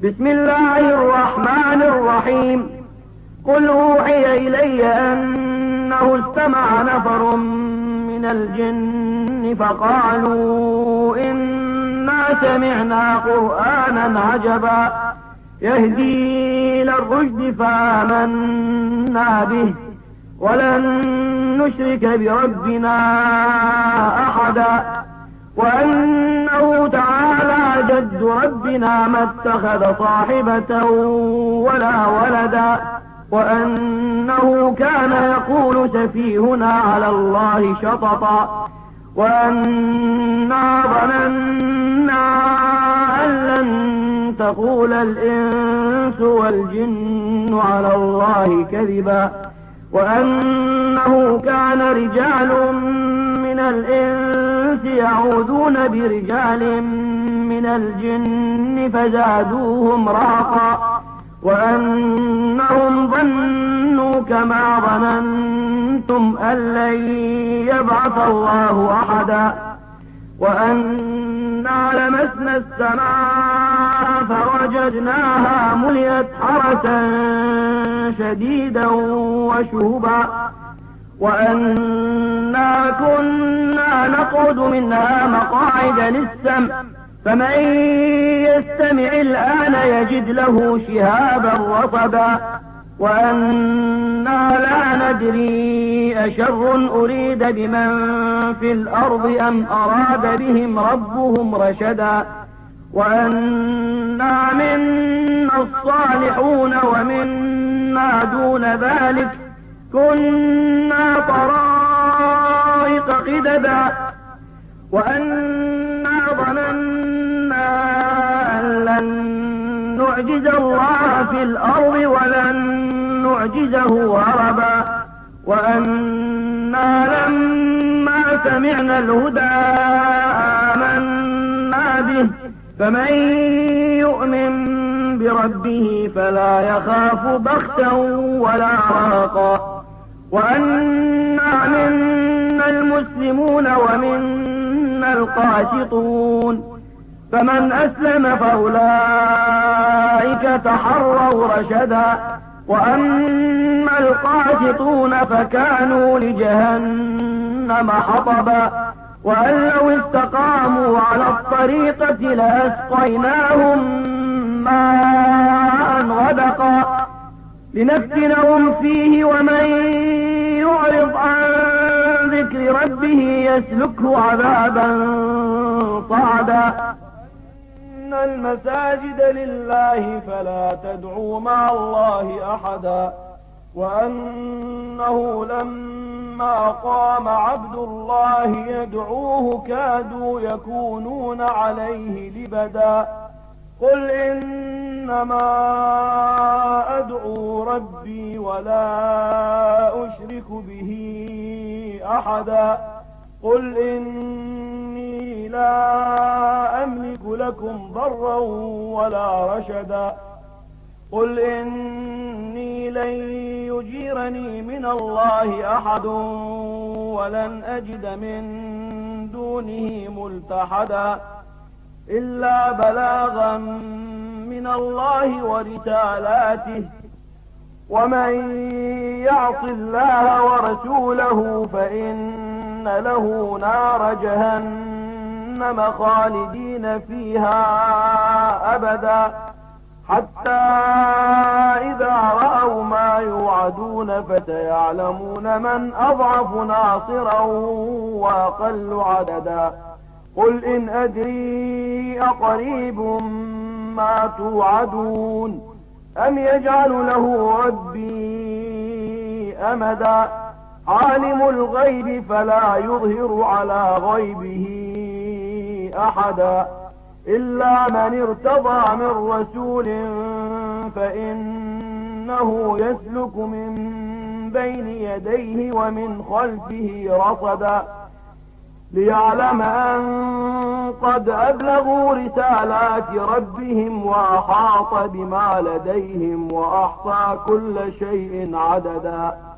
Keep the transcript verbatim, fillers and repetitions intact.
بسم الله الرحمن الرحيم. قل أوحي إلي أنه استمع نفر من الجن فقالوا إنا سمعنا قرآنا عجبا يهدي إلى الرشد فآمنا به ولن نشرك بربنا أحدا وأنه تعالى جد ربنا ما اتخذ صاحبة ولا ولدا وأنه كان يقول سفيهنا على الله شططا وأنا ظننا أن لن تقول الإنس والجن على الله كذبا وأنه كان رجال من الإنس يعوذون برجال من الجن فزادوهم رهقا وأنهم ظنوا كما ظننتم أن لن يبعث الله أحدا وأنا لمسنا السماء فوجدناها ملئت حرسا شديدا وشهبا وأنا كنا نقعد منها مقاعد للسمع فمن يستمع الآن يجد له شهابا رصدا وأنا لا ندري أشر أريد بمن في الأرض أم أراد بهم ربهم رشدا وأنا منا الصالحون ومنا دون ذلك كنا طرائق قددا وأنا ظننا أن لن نعجز الله في الأرض ولن نعجزه هربا وأنا لما سمعنا الهدى آمنا به فمن يؤمن بربه فلا يخاف بخسا ولا رهقا وأنا منا المسلمون ومنا القاسطون فمن أسلم فأولئك تحروا رشدا وأما القاسطون فكانوا لجهنم حطبا وأن لو استقاموا على الطريقة لأسقيناهم ماء غدقا لنفتنهم فيه ومن يعرض عن ذكر ربه يسلكه عذابا صعدا إن المساجد لله فلا تدعوا مع الله أحدا وأنه لما قام عبد الله يدعوه كادوا يكونون عليه لبدا قل إنما أدعو ربي ولا أشرك به أحدا قل إني لا أملك لكم ضرا ولا رشدا قل إني لن يجيرني من الله أحد ولن أجد من دونه ملتحدا إلا بلاغا من الله ورسالاته ومن يعص الله ورسوله فإن له نار جهنم خالدين فيها أبدا حتى إذا رأوا ما يوعدون فسيعلمون من أضعف ناصرا وأقل عددا قل إن أدري أقريب ما توعدون أم يجعل له ربي أمدا عالم الغيب فلا يظهر على غيبه أحدا إلا من ارتضى من رسول فإنه يسلك من بين يديه ومن خلفه رصدا ليعلم أن قد أبلغوا رسالات ربهم وأحاط بما لديهم وأحصى كل شيء عددا